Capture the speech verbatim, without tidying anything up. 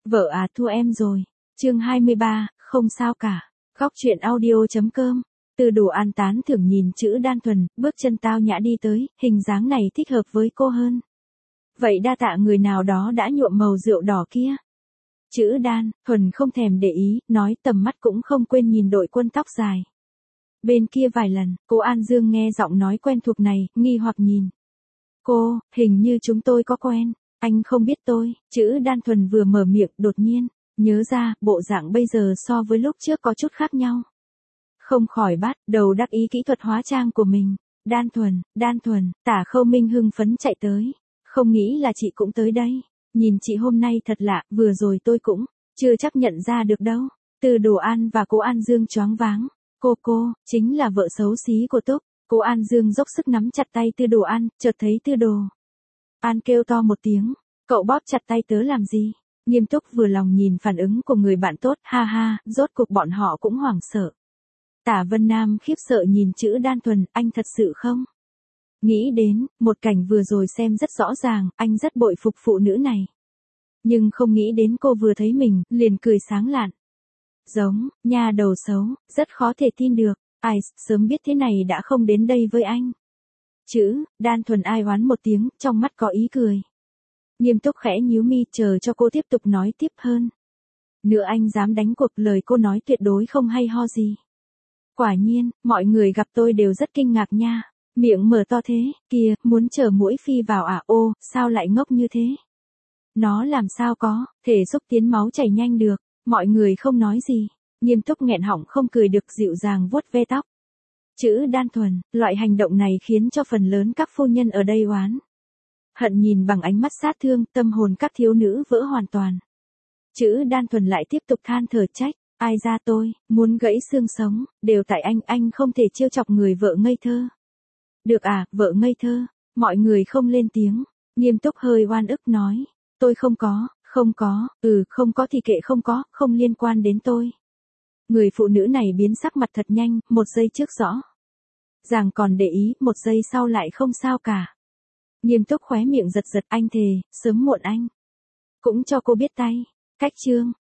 Vợ à thua em rồi. Chương hai mươi ba, không sao cả. Góc truyện audio.com. Từ Đồ An tán thưởng nhìn chữ Đan Thuần, bước chân tao nhã đi tới, hình dáng này thích hợp với cô hơn. Vậy đa tạ người nào đó đã nhuộm màu rượu đỏ kia. Chữ Đan, Thuần không thèm để ý, nói tầm mắt cũng không quên nhìn đội quân tóc dài. Bên kia vài lần, cô An Dương nghe giọng nói quen thuộc này, nghi hoặc nhìn. Cô, hình như chúng tôi có quen, anh không biết tôi, chữ Đan Thuần vừa mở miệng, đột nhiên, nhớ ra, bộ dạng bây giờ so với lúc trước có chút khác nhau. Không khỏi bắt đầu đắc ý kỹ thuật hóa trang của mình. Đan Thuần, Đan Thuần, Tả Khâu Minh hưng phấn chạy tới. Không nghĩ là chị cũng tới đây. Nhìn chị hôm nay thật lạ, vừa rồi tôi cũng chưa chắc nhận ra được đâu. Từ Đồ An và cô An Dương choáng váng. Cô cô, chính là vợ xấu xí của Túc. Cô An Dương dốc sức nắm chặt tay Tư Đồ An, chợt thấy Tư Đồ An kêu to một tiếng. Cậu bóp chặt tay tớ làm gì? Nghiêm túc vừa lòng nhìn phản ứng của người bạn tốt, ha ha, rốt cuộc bọn họ cũng hoảng sợ. Tả Vân Nam khiếp sợ nhìn chữ Đan Thuần, anh thật sự không? Nghĩ đến, một cảnh vừa rồi xem rất rõ ràng, anh rất bội phục phụ nữ này. Nhưng không nghĩ đến cô vừa thấy mình, liền cười sáng lạn. Giống, nha đầu xấu, rất khó thể tin được, ai, sớm biết thế này đã không đến đây với anh. Chữ, Đan Thuần ai oán một tiếng, trong mắt có ý cười. Nghiêm túc khẽ nhíu mi chờ cho cô tiếp tục nói tiếp hơn. Nữa anh dám đánh cuộc, lời cô nói tuyệt đối không hay ho gì. Quả nhiên, mọi người gặp tôi đều rất kinh ngạc nha. Miệng mở to thế, kìa, muốn chở mũi phi vào à, ô, sao lại ngốc như thế? Nó làm sao có, thể xúc tiến máu chảy nhanh được, mọi người không nói gì. Nghiêm túc nghẹn họng không cười được, dịu dàng vuốt ve tóc. Chữ Đan Thuần, loại hành động này khiến cho phần lớn các phu nhân ở đây oán hận nhìn bằng ánh mắt sát thương, tâm hồn các thiếu nữ vỡ hoàn toàn. Chữ Đan Thuần lại tiếp tục than thở trách. Ai ra tôi, muốn gãy xương sống, đều tại anh, anh không thể trêu chọc người vợ ngây thơ. Được à, vợ ngây thơ, mọi người không lên tiếng, Nghiêm túc hơi oan ức nói, tôi không có, không có, ừ, không có thì kệ không có, không liên quan đến tôi. Người phụ nữ này biến sắc mặt thật nhanh, một giây trước rõ ràng còn để ý, một giây sau lại không sao cả. Nghiêm túc khóe miệng giật giật, anh thề, sớm muộn anh cũng cho cô biết tay. Cách chương,